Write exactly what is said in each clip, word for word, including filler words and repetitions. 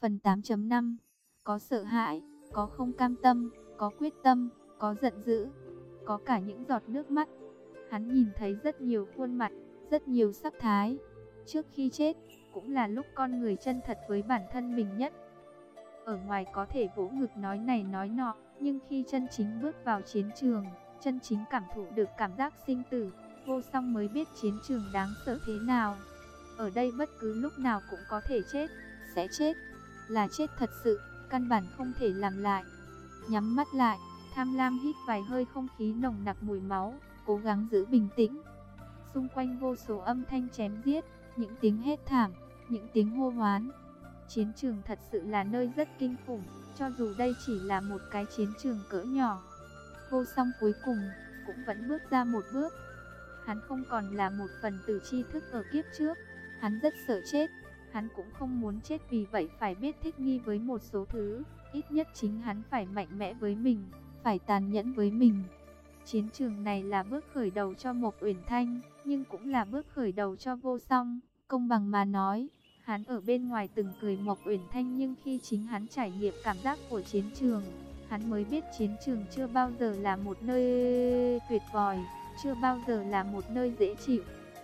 Phần tám chấm năm. Có sợ hãi, có không cam tâm, có quyết tâm, có giận dữ, có cả những giọt nước mắt. Hắn nhìn thấy rất nhiều khuôn mặt, rất nhiều sắc thái. Trước khi chết, cũng là lúc con người chân thật với bản thân mình nhất. Ở ngoài có thể vỗ ngực nói này nói nọ, nhưng khi chân chính bước vào chiến trường, chân chính cảm thụ được cảm giác sinh tử, Vô Song mới biết chiến trường đáng sợ thế nào. Ở đây bất cứ lúc nào cũng có thể chết, sẽ chết, là chết thật sự, căn bản không thể làm lại. Nhắm mắt lại, tham lam hít vài hơi không khí nồng nặc mùi máu, cố gắng giữ bình tĩnh. Xung quanh vô số âm thanh chém giết, những tiếng hét thảm, những tiếng hô hoán. Chiến trường thật sự là nơi rất kinh khủng, cho dù đây chỉ là một cái chiến trường cỡ nhỏ. Vô Song cuối cùng cũng vẫn bước ra một bước. Hắn không còn là một phần tử tri thức ở kiếp trước, hắn rất sợ chết, hắn cũng không muốn chết, vì vậy phải biết thích nghi với một số thứ, ít nhất chính hắn phải mạnh mẽ với mình, phải tàn nhẫn với mình. Chiến trường này là bước khởi đầu cho Mộc Uyển Thanh, nhưng cũng là bước khởi đầu cho Vô Song. Công bằng mà nói, hắn ở bên ngoài từng cười Mộc Uyển Thanh, nhưng khi chính hắn trải nghiệm cảm giác của chiến trường, hắn mới biết chiến trường chưa bao giờ là một nơi tuyệt vời, chưa bao giờ là một nơi dễ chịu.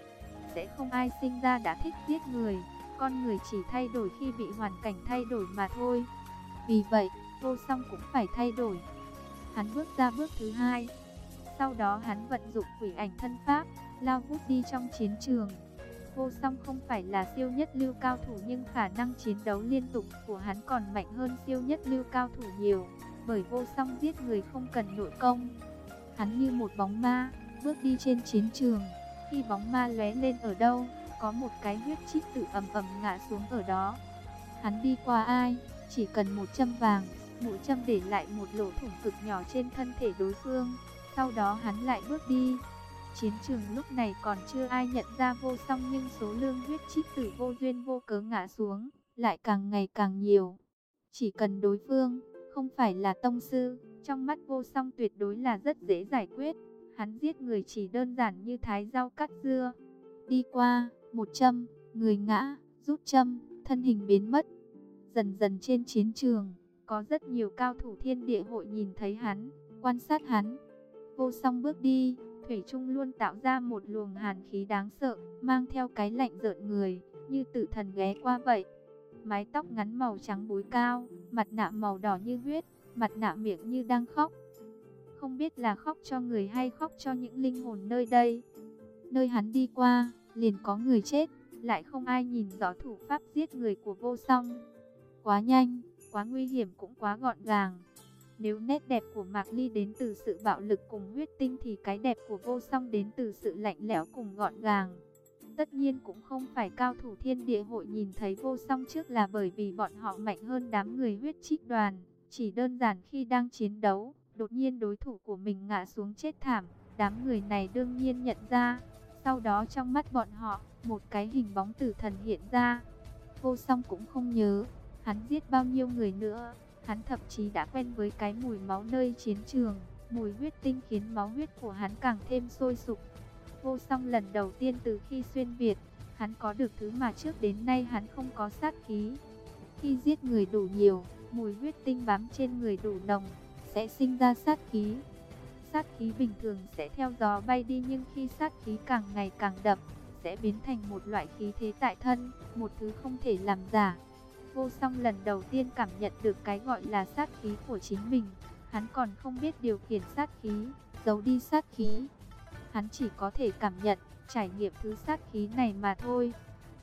Sẽ không ai sinh ra đã thích giết người, con người chỉ thay đổi khi bị hoàn cảnh thay đổi mà thôi. Vì vậy, Vô Song cũng phải thay đổi. Hắn bước ra bước thứ hai. Sau đó hắn vận dụng quỷ ảnh thân pháp, lao vút đi trong chiến trường. Vô Song không phải là siêu nhất lưu cao thủ, nhưng khả năng chiến đấu liên tục của hắn còn mạnh hơn siêu nhất lưu cao thủ nhiều. Bởi Vô Song giết người không cần nội công. Hắn như một bóng ma, bước đi trên chiến trường. Khi bóng ma lóe lên ở đâu, có một cái huyết trích tự ầm ầm ngã xuống ở đó. Hắn đi qua ai, chỉ cần một châm vàng, mũi châm để lại một lỗ thủng cực nhỏ trên thân thể đối phương. Sau đó hắn lại bước đi. Chiến trường lúc này còn chưa ai nhận ra Vô Song, nhưng số lượng huyết trích tử vô duyên vô cớ ngã xuống lại càng ngày càng nhiều. Chỉ cần đối phương không phải là tông sư, trong mắt Vô Song tuyệt đối là rất dễ giải quyết. Hắn giết người chỉ đơn giản như thái rau cắt dưa. Đi qua, một châm, người ngã, rút châm, thân hình biến mất. Dần dần trên chiến trường, có rất nhiều cao thủ thiên địa hội nhìn thấy hắn, quan sát hắn. Vô Song bước đi, thủy chung luôn tạo ra một luồng hàn khí đáng sợ, mang theo cái lạnh rợn người, như tử thần ghé qua vậy. Mái tóc ngắn màu trắng búi cao, mặt nạ màu đỏ như huyết, mặt nạ miệng như đang khóc. Không biết là khóc cho người hay khóc cho những linh hồn nơi đây. Nơi hắn đi qua, liền có người chết, lại không ai nhìn rõ thủ pháp giết người của Vô Song. Quá nhanh, quá nguy hiểm, cũng quá gọn gàng. Nếu nét đẹp của Mạc Ly đến từ sự bạo lực cùng huyết tinh, thì cái đẹp của Vô Song đến từ sự lạnh lẽo cùng gọn gàng. Tất nhiên cũng không phải cao thủ thiên địa hội nhìn thấy Vô Song trước là bởi vì bọn họ mạnh hơn đám người huyết trích đoàn. Chỉ đơn giản khi đang chiến đấu, đột nhiên đối thủ của mình ngã xuống chết thảm, đám người này đương nhiên nhận ra. Sau đó trong mắt bọn họ, một cái hình bóng tử thần hiện ra. Vô Song cũng không nhớ hắn giết bao nhiêu người nữa. Hắn thậm chí đã quen với cái mùi máu nơi chiến trường. Mùi huyết tinh khiến máu huyết của hắn càng thêm sôi sục. Vô Song lần đầu tiên từ khi xuyên Việt, hắn có được thứ mà trước đến nay hắn không có, sát khí. Khi giết người đủ nhiều, mùi huyết tinh bám trên người đủ nồng, sẽ sinh ra sát khí. Sát khí bình thường sẽ theo gió bay đi, nhưng khi sát khí càng ngày càng đậm, sẽ biến thành một loại khí thế tại thân, một thứ không thể làm giả. Vô Song lần đầu tiên cảm nhận được cái gọi là sát khí của chính mình. Hắn còn không biết điều khiển sát khí, giấu đi sát khí. Hắn chỉ có thể cảm nhận, trải nghiệm thứ sát khí này mà thôi.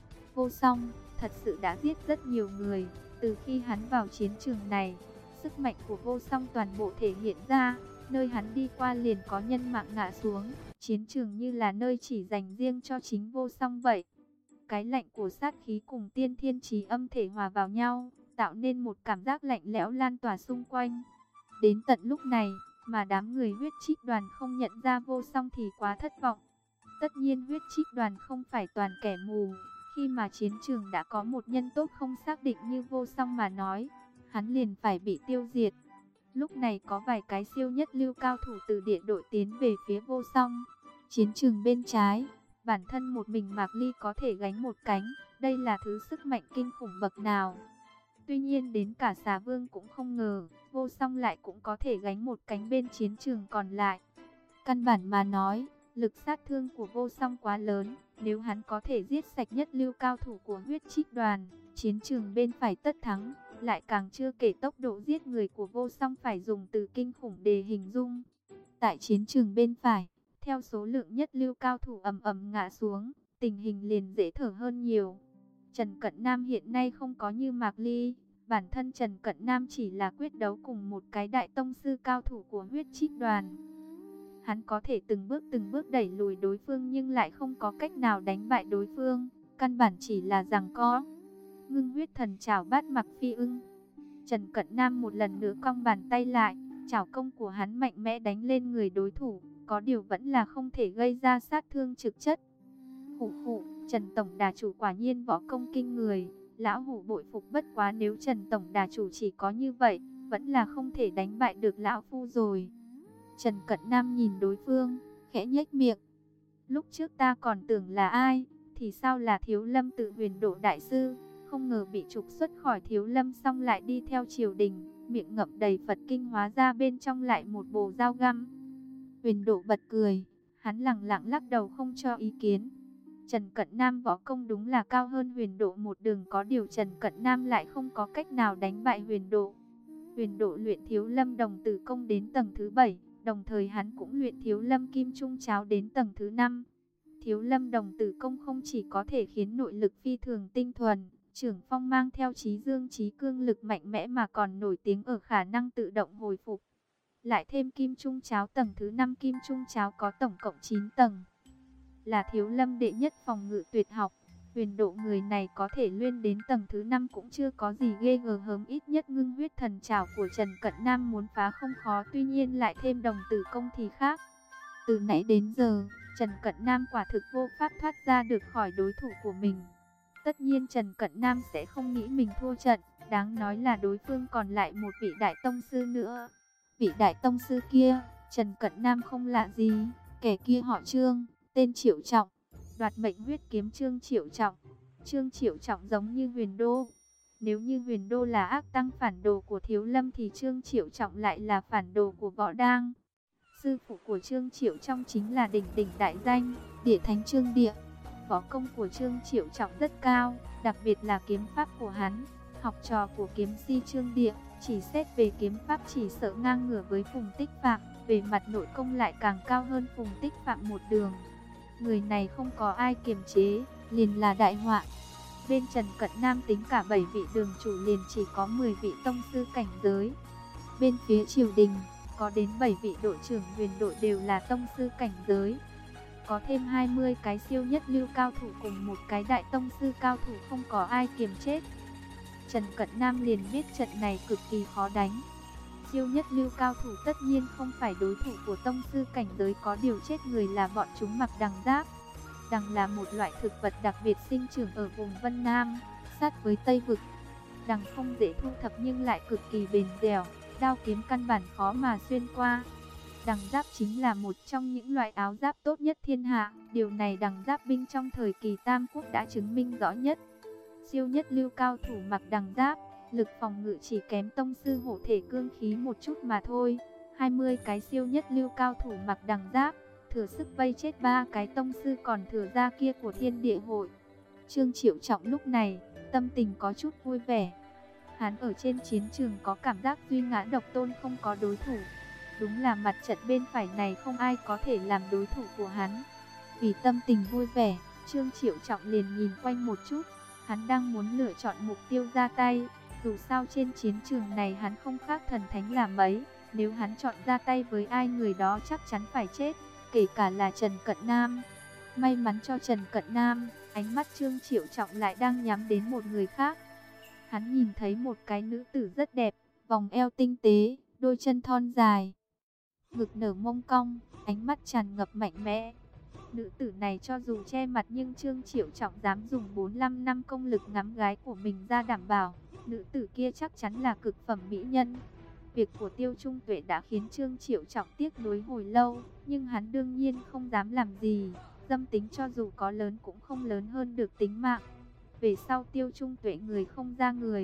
Vô Song thật sự đã giết rất nhiều người. Từ khi hắn vào chiến trường này, sức mạnh của Vô Song toàn bộ thể hiện ra. Nơi hắn đi qua liền có nhân mạng ngã xuống. Chiến trường như là nơi chỉ dành riêng cho chính Vô Song vậy. Cái lạnh của sát khí cùng tiên thiên chí âm thể hòa vào nhau, tạo nên một cảm giác lạnh lẽo lan tỏa xung quanh. Đến tận lúc này mà đám người huyết trích đoàn không nhận ra Vô Song thì quá thất vọng. Tất nhiên huyết trích đoàn không phải toàn kẻ mù. Khi mà chiến trường đã có một nhân tốt không xác định như Vô Song mà nói, hắn liền phải bị tiêu diệt. Lúc này có vài cái siêu nhất lưu cao thủ từ địa đội tiến về phía Vô Song. Chiến trường bên trái, bản thân một mình Mạc Ly có thể gánh một cánh. Đây là thứ sức mạnh kinh khủng bậc nào. Tuy nhiên đến cả Xà Vương cũng không ngờ, Vô Song lại cũng có thể gánh một cánh bên chiến trường còn lại. Căn bản mà nói, lực sát thương của Vô Song quá lớn, nếu hắn có thể giết sạch nhất lưu cao thủ của Huyết Trích Đoàn, chiến trường bên phải tất thắng. Lại càng chưa kể tốc độ giết người của Vô Song phải dùng từ kinh khủng để hình dung. Tại chiến trường bên phải, theo số lượng nhất lưu cao thủ ầm ầm ngã xuống, tình hình liền dễ thở hơn nhiều. Trần Cận Nam hiện nay không có như Mạc Ly, bản thân Trần Cận Nam chỉ là quyết đấu cùng một cái đại tông sư cao thủ của Huyết Trích Đoàn. Hắn có thể từng bước từng bước đẩy lùi đối phương nhưng lại không có cách nào đánh bại đối phương, căn bản chỉ là giằng co. Ngưng huyết thần chảo bát mặc phi ưng. Trần Cận Nam một lần nữa cong bàn tay lại, chảo công của hắn mạnh mẽ đánh lên người đối thủ, có điều vẫn là không thể gây ra sát thương trực chất. Hủ hủ, Trần Tổng Đà Chủ quả nhiên võ công kinh người, lão hủ bội phục, bất quá nếu Trần Tổng Đà Chủ chỉ có như vậy, vẫn là không thể đánh bại được lão phu rồi. Trần Cận Nam nhìn đối phương, khẽ nhếch miệng. Lúc trước ta còn tưởng là ai, thì sao là Thiếu Lâm Tự Huyền Độ Đại Sư, không ngờ bị trục xuất khỏi Thiếu Lâm xong lại đi theo triều đình, miệng ngậm đầy Phật kinh hóa ra bên trong lại một bồ dao găm. Huyền Độ bật cười, hắn lẳng lặng lắc đầu không cho ý kiến. Trần Cận Nam võ công đúng là cao hơn Huyền Độ một đường, có điều Trần Cận Nam lại không có cách nào đánh bại Huyền Độ. Huyền Độ luyện Thiếu Lâm Đồng Tử Công đến tầng thứ bảy, đồng thời hắn cũng luyện Thiếu Lâm Kim Trung Cháo đến tầng thứ năm. Thiếu Lâm Đồng Tử Công không chỉ có thể khiến nội lực phi thường tinh thuần, Trưởng Phong mang theo trí dương trí cương lực mạnh mẽ mà còn nổi tiếng ở khả năng tự động hồi phục. Lại thêm Kim Trung Cháo tầng thứ năm, Kim Trung Cháo có tổng cộng chín tầng, là Thiếu Lâm đệ nhất phòng ngự tuyệt học. Huyền Độ người này có thể lên đến tầng thứ năm cũng chưa có gì ghê gớm, ít nhất ngưng huyết thần trảo của Trần Cận Nam muốn phá không khó, tuy nhiên lại thêm Đồng Tử Công thì khác. Từ nãy đến giờ, Trần Cận Nam quả thực vô pháp thoát ra được khỏi đối thủ của mình. Tất nhiên Trần Cận Nam sẽ không nghĩ mình thua trận, đáng nói là đối phương còn lại một vị đại tông sư nữa. Vị đại tông sư kia, Trần Cận Nam không lạ gì, kẻ kia họ Trương, tên Triệu Trọng, đoạt mệnh huyết kiếm Trương Triệu Trọng. Trương Triệu Trọng giống như Huyền Đô. Nếu như Huyền Đô là ác tăng phản đồ của Thiếu Lâm thì Trương Triệu Trọng lại là phản đồ của Võ Đang. Sư phụ của Trương Triệu Trọng chính là đỉnh đỉnh đại danh, Địa Thánh Trương Địa. Võ công của Trương Triệu Trọng rất cao, đặc biệt là kiếm pháp của hắn. Học trò của kiếm si Trương Địa, chỉ xét về kiếm pháp chỉ sợ ngang ngửa với Phùng Tích Phạm, về mặt nội công lại càng cao hơn Phùng Tích Phạm một đường. Người này không có ai kiềm chế, liền là đại họa. Bên Trần Cận Nam tính cả bảy vị đường chủ liền chỉ có mười vị tông sư cảnh giới. Bên phía triều đình, có đến bảy vị đội trưởng huyền đội đều là tông sư cảnh giới. Có thêm hai mươi cái siêu nhất lưu cao thủ cùng một cái đại tông sư cao thủ, không có ai kiềm chết. Trần Cận Nam liền biết trận này cực kỳ khó đánh. Siêu nhất lưu cao thủ tất nhiên không phải đối thủ của tông sư cảnh giới, có điều chết người là bọn chúng mặc đằng giáp. Đằng là một loại thực vật đặc biệt sinh trưởng ở vùng Vân Nam, sát với Tây Vực. Đằng không dễ thu thập nhưng lại cực kỳ bền dẻo, đao kiếm căn bản khó mà xuyên qua. Đằng giáp chính là một trong những loại áo giáp tốt nhất thiên hạ, điều này đằng giáp binh trong thời kỳ Tam Quốc đã chứng minh rõ nhất. Siêu nhất lưu cao thủ mặc đằng giáp, lực phòng ngự chỉ kém tông sư hộ thể cương khí một chút mà thôi. hai mươi cái siêu nhất lưu cao thủ mặc đằng giáp, thừa sức vây chết ba cái tông sư còn thừa ra kia của Thiên Địa Hội. Trương Triệu Trọng lúc này, tâm tình có chút vui vẻ. Hắn ở trên chiến trường có cảm giác duy ngã độc tôn, không có đối thủ. Đúng là mặt trận bên phải này không ai có thể làm đối thủ của hắn. Vì tâm tình vui vẻ, Trương Triệu Trọng liền nhìn quanh một chút. Hắn đang muốn lựa chọn mục tiêu ra tay. Dù sao trên chiến trường này hắn không khác thần thánh là mấy. Nếu hắn chọn ra tay với ai, người đó chắc chắn phải chết, kể cả là Trần Cận Nam. May mắn cho Trần Cận Nam, ánh mắt Trương Triệu Trọng lại đang nhắm đến một người khác. Hắn nhìn thấy một cái nữ tử rất đẹp, vòng eo tinh tế, đôi chân thon dài, ngực nở mông cong, ánh mắt tràn ngập mạnh mẽ. Nữ tử này cho dù che mặt nhưng Trương Triệu Trọng dám dùng bốn mươi lăm năm công lực ngắm gái của mình ra đảm bảo, nữ tử kia chắc chắn là cực phẩm mỹ nhân. Việc của Tiêu Trung Tuệ đã khiến Trương Triệu Trọng tiếc nuối hồi lâu, nhưng hắn đương nhiên không dám làm gì. Dâm tính cho dù có lớn cũng không lớn hơn được tính mạng. Về sau Tiêu Trung Tuệ người không ra người,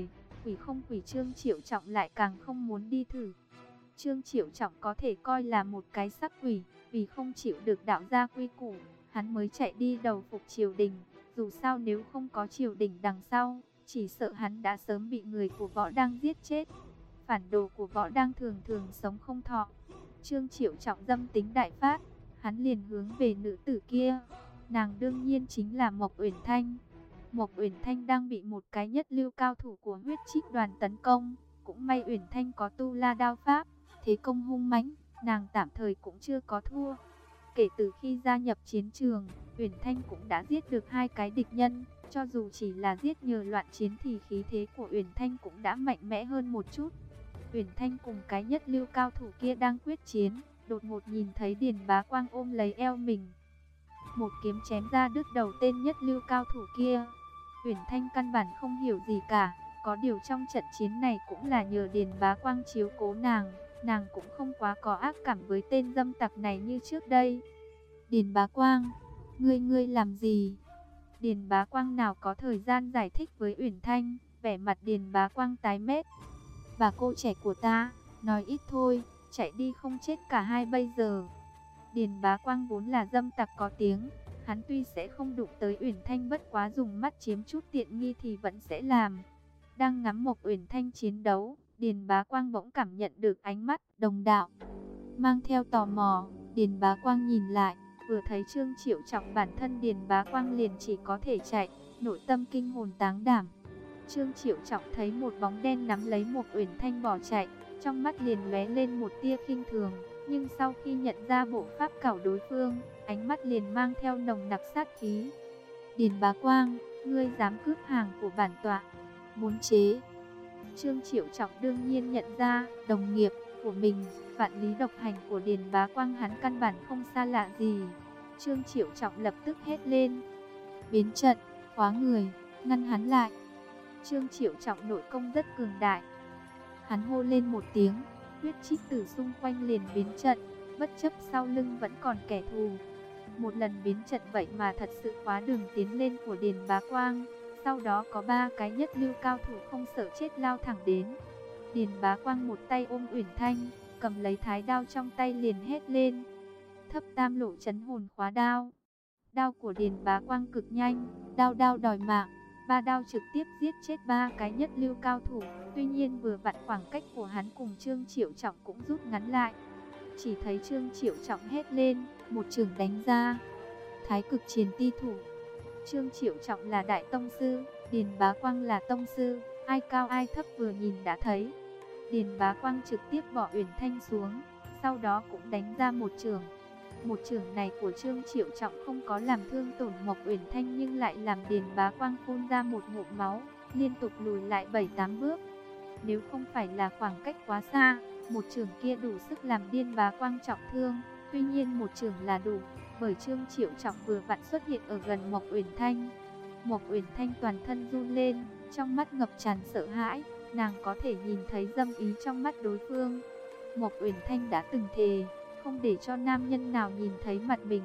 quỷ không quỷ, Trương Triệu Trọng lại càng không muốn đi thử. Trương Triệu Trọng có thể coi là một cái sắc quỷ, vì không chịu được đạo gia quy củ, hắn mới chạy đi đầu phục triều đình. Dù sao nếu không có triều đình đằng sau, chỉ sợ hắn đã sớm bị người của Võ Đăng giết chết. Phản đồ của Võ Đăng thường thường sống không thọ. Trương Triệu Trọng dâm tính đại phát, hắn liền hướng về nữ tử kia. Nàng đương nhiên chính là Mộc Uyển Thanh. Mộc Uyển Thanh đang bị một cái nhất lưu cao thủ của Huyết Trích đoàn tấn công. Cũng may Uyển Thanh có tu la đao pháp, thế công hung mãnh, nàng tạm thời cũng chưa có thua. Kể từ khi gia nhập chiến trường, Uyển Thanh cũng đã giết được hai cái địch nhân. Cho dù chỉ là giết nhờ loạn chiến thì khí thế của Uyển Thanh cũng đã mạnh mẽ hơn một chút. Uyển Thanh cùng cái nhất lưu cao thủ kia đang quyết chiến, đột ngột nhìn thấy Điền Bá Quang ôm lấy eo mình. Một kiếm chém ra đứt đầu tên nhất lưu cao thủ kia. Uyển Thanh căn bản không hiểu gì cả, có điều trong trận chiến này cũng là nhờ Điền Bá Quang chiếu cố nàng, nàng cũng không quá có ác cảm với tên dâm tặc này như trước đây. Điền Bá Quang, ngươi ngươi làm gì? Điền Bá Quang nào có thời gian giải thích với Uyển Thanh, vẻ mặt Điền Bá Quang tái mét. Bà cô trẻ của ta, nói ít thôi, chạy đi không chết cả hai bây giờ. Điền Bá Quang vốn là dâm tặc có tiếng, hắn tuy sẽ không đụng tới Uyển Thanh, bất quá dùng mắt chiếm chút tiện nghi thì vẫn sẽ làm. Đang ngắm Mộc Uyển Thanh chiến đấu, Điền Bá Quang bỗng cảm nhận được ánh mắt đồng đạo. Mang theo tò mò, Điền Bá Quang nhìn lại, vừa thấy Trương Triệu Trọng, bản thân Điền Bá Quang liền chỉ có thể chạy, nội tâm kinh hồn táng đảm. Trương Triệu Trọng thấy một bóng đen nắm lấy Mộc Uyển Thanh bỏ chạy, trong mắt liền lóe lên một tia khinh thường, nhưng sau khi nhận ra bộ pháp cảo đối phương, ánh mắt liền mang theo nồng nặc sát khí. Điền Bá Quang, ngươi dám cướp hàng của bản tọa, muốn chế? Trương Triệu Trọng đương nhiên nhận ra đồng nghiệp của mình, vạn lý độc hành của Điền Bá Quang hắn căn bản không xa lạ gì. Trương Triệu Trọng lập tức hét lên, biến trận, khóa người, ngăn hắn lại. Trương Triệu Trọng nội công rất cường đại, hắn hô lên một tiếng, huyết trích tử xung quanh liền biến trận, bất chấp sau lưng vẫn còn kẻ thù. Một lần biến trận vậy mà thật sự khóa đường tiến lên của Điền Bá Quang. Sau đó có ba cái nhất lưu cao thủ không sợ chết lao thẳng đến. Điền Bá Quang một tay ôm Uyển Thanh, cầm lấy thái đao trong tay liền hét lên, thấp tam lộ chấn hồn khóa đao. Đao của Điền Bá Quang cực nhanh, đao đao đòi mạng, ba đao trực tiếp giết chết ba cái nhất lưu cao thủ. Tuy nhiên vừa vặn khoảng cách của hắn cùng Trương Triệu Trọng cũng rút ngắn lại. Chỉ thấy Trương Triệu Trọng hét lên, một chưởng đánh ra, thái cực chiến ti thủ. Trương Triệu Trọng là đại tông sư, Điền Bá Quang là tông sư, ai cao ai thấp vừa nhìn đã thấy. Điền Bá Quang trực tiếp bỏ Uyển Thanh xuống, sau đó cũng đánh ra một chưởng. Một chưởng này của Trương Triệu Trọng không có làm thương tổn Mộc Uyển Thanh, nhưng lại làm Điền Bá Quang phun ra một ngụm máu, liên tục lùi lại bảy tám bước. Nếu không phải là khoảng cách quá xa, một chưởng kia đủ sức làm Điền Bá Quang trọng thương. Tuy nhiên một chưởng là đủ, bởi Trương Triệu Trọng vừa vặn xuất hiện ở gần Mộc Uyển Thanh. Mộc Uyển Thanh toàn thân run lên, trong mắt ngập tràn sợ hãi, nàng có thể nhìn thấy dâm ý trong mắt đối phương. Mộc Uyển Thanh đã từng thề, không để cho nam nhân nào nhìn thấy mặt mình.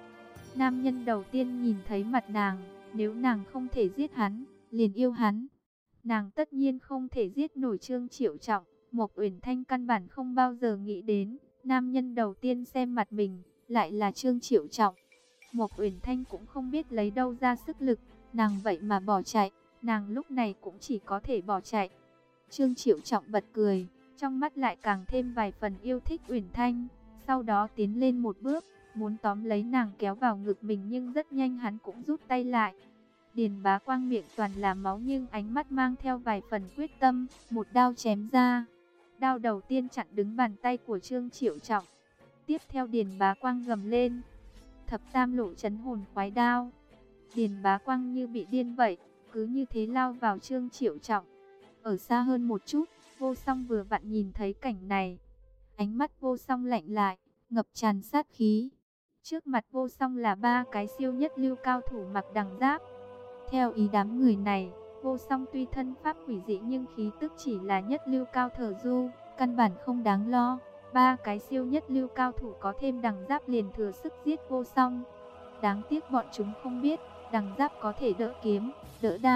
Nam nhân đầu tiên nhìn thấy mặt nàng, nếu nàng không thể giết hắn, liền yêu hắn. Nàng tất nhiên không thể giết nổi Trương Triệu Trọng. Mộc Uyển Thanh căn bản không bao giờ nghĩ đến, nam nhân đầu tiên xem mặt mình lại là Trương Triệu Trọng. Mộc Uyển Thanh cũng không biết lấy đâu ra sức lực, nàng vậy mà bỏ chạy, nàng lúc này cũng chỉ có thể bỏ chạy. Trương Triệu Trọng bật cười, trong mắt lại càng thêm vài phần yêu thích Uyển Thanh, sau đó tiến lên một bước, muốn tóm lấy nàng kéo vào ngực mình, nhưng rất nhanh hắn cũng rút tay lại. Điền Bá Quang miệng toàn là máu nhưng ánh mắt mang theo vài phần quyết tâm, một đao chém ra. Đao đầu tiên chặn đứng bàn tay của Trương Triệu Trọng. Tiếp theo Điền Bá Quang gầm lên, thập tam lộ chấn hồn khoái đao. Điền Bá Quang như bị điên vậy, cứ như thế lao vào Trương Triệu Trọng. Ở xa hơn một chút, Vô Song vừa vặn nhìn thấy cảnh này. Ánh mắt Vô Song lạnh lại, ngập tràn sát khí. Trước mặt Vô Song là ba cái siêu nhất lưu cao thủ mặc đằng giáp. Theo ý đám người này, Vô Song tuy thân pháp quỷ dị nhưng khí tức chỉ là nhất lưu cao thở du, căn bản không đáng lo. Ba cái siêu nhất lưu cao thủ có thêm đằng giáp liền thừa sức giết Vô Song. Đáng tiếc bọn chúng không biết, đằng giáp có thể đỡ kiếm, đỡ đao,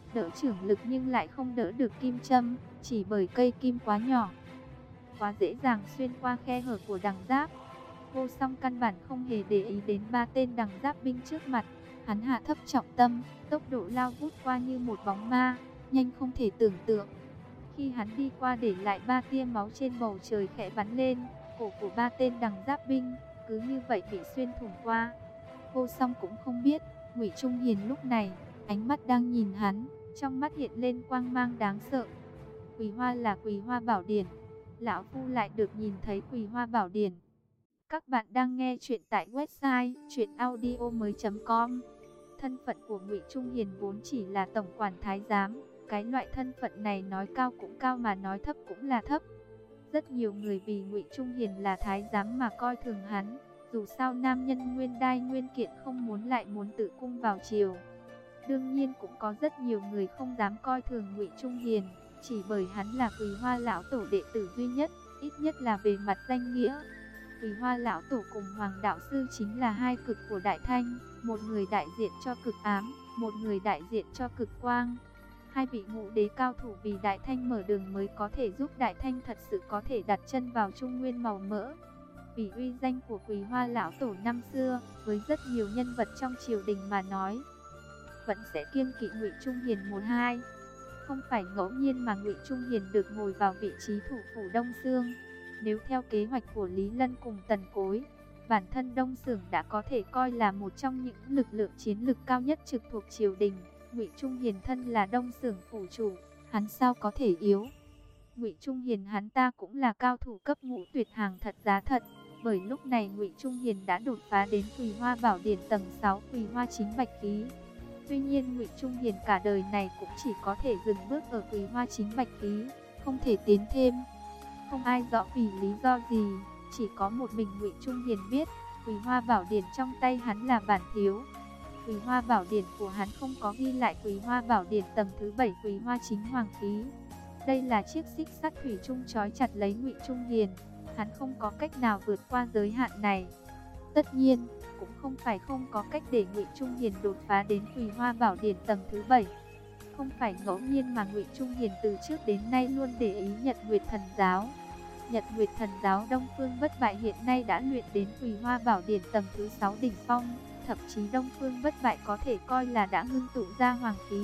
đỡ trưởng lực nhưng lại không đỡ được kim châm, chỉ bởi cây kim quá nhỏ, quá dễ dàng xuyên qua khe hở của đằng giáp. Vô Song căn bản không hề để ý đến ba tên đằng giáp binh trước mặt, hắn hạ thấp trọng tâm, tốc độ lao vút qua như một bóng ma, nhanh không thể tưởng tượng. Khi hắn đi qua để lại ba tia máu trên bầu trời khẽ bắn lên, cổ của ba tên đằng giáp binh cứ như vậy bị xuyên thủng qua. Vô Song cũng không biết, Ngụy Trung Hiền lúc này, ánh mắt đang nhìn hắn, trong mắt hiện lên quang mang đáng sợ. Quỳ Hoa là Quỳ Hoa Bảo Điển, lão phu lại được nhìn thấy Quỳ Hoa Bảo Điển. Các bạn đang nghe chuyện tại website truyện audio mới chấm com. Thân phận của Ngụy Trung Hiền vốn chỉ là tổng quản thái giám, cái loại thân phận này nói cao cũng cao mà nói thấp cũng là thấp. Rất nhiều người vì Ngụy Trung Hiền là thái giám mà coi thường hắn. Dù sao nam nhân nguyên đai nguyên kiện không muốn lại muốn tự cung vào triều. Đương nhiên cũng có rất nhiều người không dám coi thường Ngụy Trung Hiền, chỉ bởi hắn là Quỳ Hoa lão tổ đệ tử duy nhất, ít nhất là về mặt danh nghĩa. Quỳ Hoa lão tổ cùng Hoàng đạo sư chính là hai cực của Đại Thanh, một người đại diện cho cực ám, một người đại diện cho cực quang. Hai vị ngũ đế cao thủ vì Đại Thanh mở đường mới có thể giúp Đại Thanh thật sự có thể đặt chân vào Trung Nguyên màu mỡ. Vì uy danh của Quỳ Hoa lão tổ năm xưa, với rất nhiều nhân vật trong triều đình mà nói, vẫn sẽ kiêng kỵ Ngụy Trung Hiền một hai. Không phải ngẫu nhiên mà Ngụy Trung Hiền được ngồi vào vị trí thủ phủ Đông Xương. Nếu theo kế hoạch của Lý Lân cùng Tần Cối, bản thân Đông Xưởng đã có thể coi là một trong những lực lượng chiến lực cao nhất trực thuộc triều đình. Ngụy Trung Hiền thân là Đông Xưởng phủ chủ, hắn sao có thể yếu? Ngụy Trung Hiền hắn ta cũng là cao thủ cấp ngũ tuyệt hàng thật giá thật. Bởi lúc này Ngụy Trung Hiền đã đột phá đến Quỳ Hoa Bảo Điển tầng sáu Quỳ Hoa chính bạch khí. Tuy nhiên Ngụy Trung Hiền cả đời này cũng chỉ có thể dừng bước ở Quỳ Hoa chính bạch khí, không thể tiến thêm. Không ai rõ vì lý do gì, chỉ có một mình Ngụy Trung Hiền biết, Quỳ Hoa Bảo Điển trong tay hắn là bản thiếu. Quỳ Hoa Bảo Điển của hắn không có ghi lại Quỳ Hoa Bảo Điển tầng thứ bảy Quỳ Hoa chính hoàng khí. Đây là chiếc xích sắt thủy chung trói chặt lấy Ngụy Trung Hiền. Hắn không có cách nào vượt qua giới hạn này. Tất nhiên, cũng không phải không có cách để Ngụy Trung Hiền đột phá đến Quỳ Hoa Bảo Điển tầng thứ bảy. Không phải ngẫu nhiên mà Ngụy Trung Hiền từ trước đến nay luôn để ý Nhật Nguyệt Thần Giáo. Nhật Nguyệt Thần Giáo Đông Phương Bất Bại hiện nay đã luyện đến Quỳ Hoa Bảo Điển tầng thứ sáu đỉnh phong, thậm chí Đông Phương Bất Bại có thể coi là đã ngưng tụ ra hoàng khí.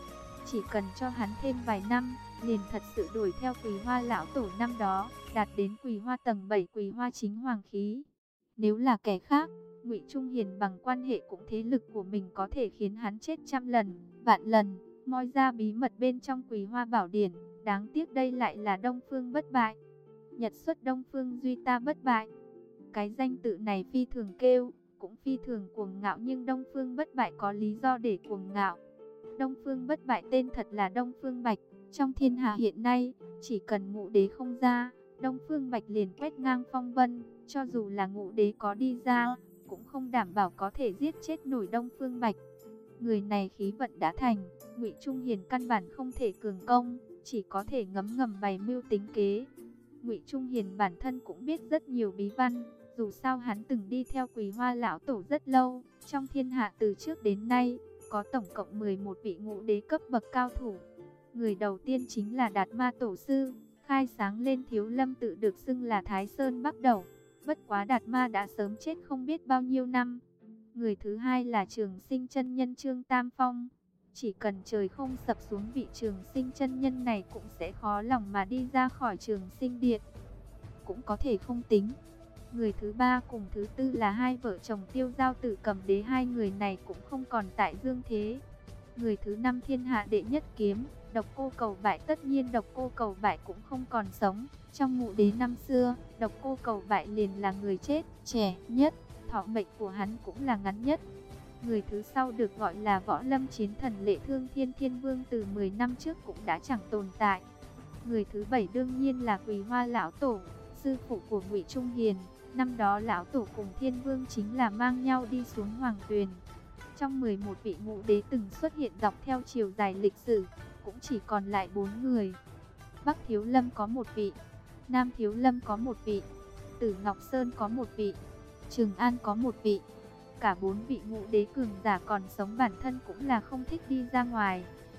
Chỉ cần cho hắn thêm vài năm, liền thật sự đuổi theo Quỳ Hoa lão tổ năm đó, đạt đến Quỳ Hoa tầng bảy Quỳ Hoa chính hoàng khí. Nếu là kẻ khác, Ngụy Trung Hiền bằng quan hệ cũng thế lực của mình có thể khiến hắn chết trăm lần, vạn lần, moi ra bí mật bên trong Quỳ Hoa Bảo Điển. Đáng tiếc đây lại là Đông Phương Bất Bại. Nhật xuất Đông Phương duy ta bất bại. Cái danh tự này phi thường kêu, cũng phi thường cuồng ngạo, nhưng Đông Phương Bất Bại có lý do để cuồng ngạo. Đông Phương Bất Bại tên thật là Đông Phương Bạch. Trong thiên hạ hiện nay, chỉ cần ngũ đế không ra, Đông Phương Bạch liền quét ngang phong vân. Cho dù là ngũ đế có đi ra, cũng không đảm bảo có thể giết chết nổi Đông Phương Bạch. Người này khí vận đã thành, Ngụy Trung Hiền căn bản không thể cường công, chỉ có thể ngấm ngầm bày mưu tính kế. Ngụy Trung Hiền bản thân cũng biết rất nhiều bí văn, dù sao hắn từng đi theo Quỳ Hoa lão tổ rất lâu. Trong thiên hạ từ trước đến nay, có tổng cộng mười một vị ngũ đế cấp bậc cao thủ. Người đầu tiên chính là Đạt Ma tổ sư, khai sáng lên Thiếu Lâm tự được xưng là Thái Sơn Bắc Đẩu. Bất quá Đạt Ma đã sớm chết không biết bao nhiêu năm. Người thứ hai là Trường Sinh chân nhân Trương Tam Phong. Chỉ cần trời không sập xuống, vị Trường Sinh chân nhân này cũng sẽ khó lòng mà đi ra khỏi Trường Sinh điện. Cũng có thể không tính. Người thứ ba cùng thứ tư là hai vợ chồng Tiêu Giao Tử Cầm Đế, hai người này cũng không còn tại dương thế. Người thứ năm thiên hạ đệ nhất kiếm, Độc Cô Cầu Bại, tất nhiên Độc Cô Cầu Bại cũng không còn sống. Trong ngũ đế năm xưa, Độc Cô Cầu Bại liền là người chết trẻ nhất, thọ mệnh của hắn cũng là ngắn nhất. Người thứ sau được gọi là Võ Lâm Chiến Thần Lệ Thương Thiên Thiên Vương, từ mười năm trước cũng đã chẳng tồn tại. Người thứ bảy đương nhiên là Quỳ Hoa lão tổ, sư phụ của Ngụy Trung Hiền. Năm đó lão tổ cùng Thiên Vương chính là mang nhau đi xuống Hoàng Tuyền. Trong mười một vị ngũ đế từng xuất hiện dọc theo chiều dài lịch sử, cũng chỉ còn lại bốn người. Bắc Thiếu Lâm có một vị, Nam Thiếu Lâm có một vị, Tử Ngọc Sơn có một vị, Trường An có một vị. Cả bốn vị ngũ đế cường giả còn sống bản thân cũng là không thích đi ra ngoài,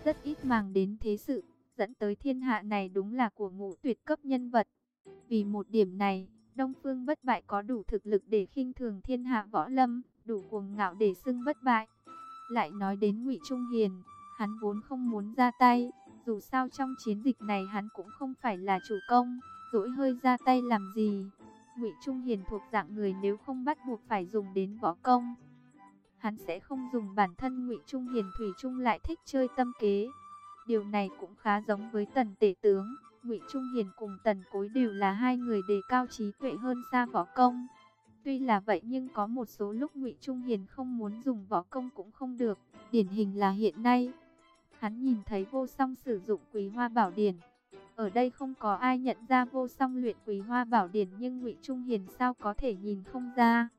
rất ít màng đến thế sự, dẫn tới thiên hạ này đúng là của ngũ tuyệt cấp nhân vật. Vì một điểm này, Đông Phương Bất Bại có đủ thực lực để khinh thường thiên hạ võ lâm, đủ cuồng ngạo để xưng bất bại. Lại nói đến Ngụy Trung Hiền, hắn vốn không muốn ra tay, dù sao trong chiến dịch này hắn cũng không phải là chủ công, dỗi hơi ra tay làm gì. Ngụy Trung Hiền thuộc dạng người nếu không bắt buộc phải dùng đến võ công, hắn sẽ không dùng. Bản thân Ngụy Trung Hiền thủy chung lại thích chơi tâm kế. Điều này cũng khá giống với Tần Tể tướng. Ngụy Trung Hiền cùng Tần Cối đều là hai người đề cao trí tuệ hơn xa võ công. Tuy là vậy nhưng có một số lúc Ngụy Trung Hiền không muốn dùng võ công cũng không được. Điển hình là hiện nay, hắn nhìn thấy Vô Song sử dụng Quý Hoa Bảo Điển. Ở đây không có ai nhận ra Vô Song luyện Quý Hoa Bảo Điển, nhưng Ngụy Trung Hiền sao có thể nhìn không ra.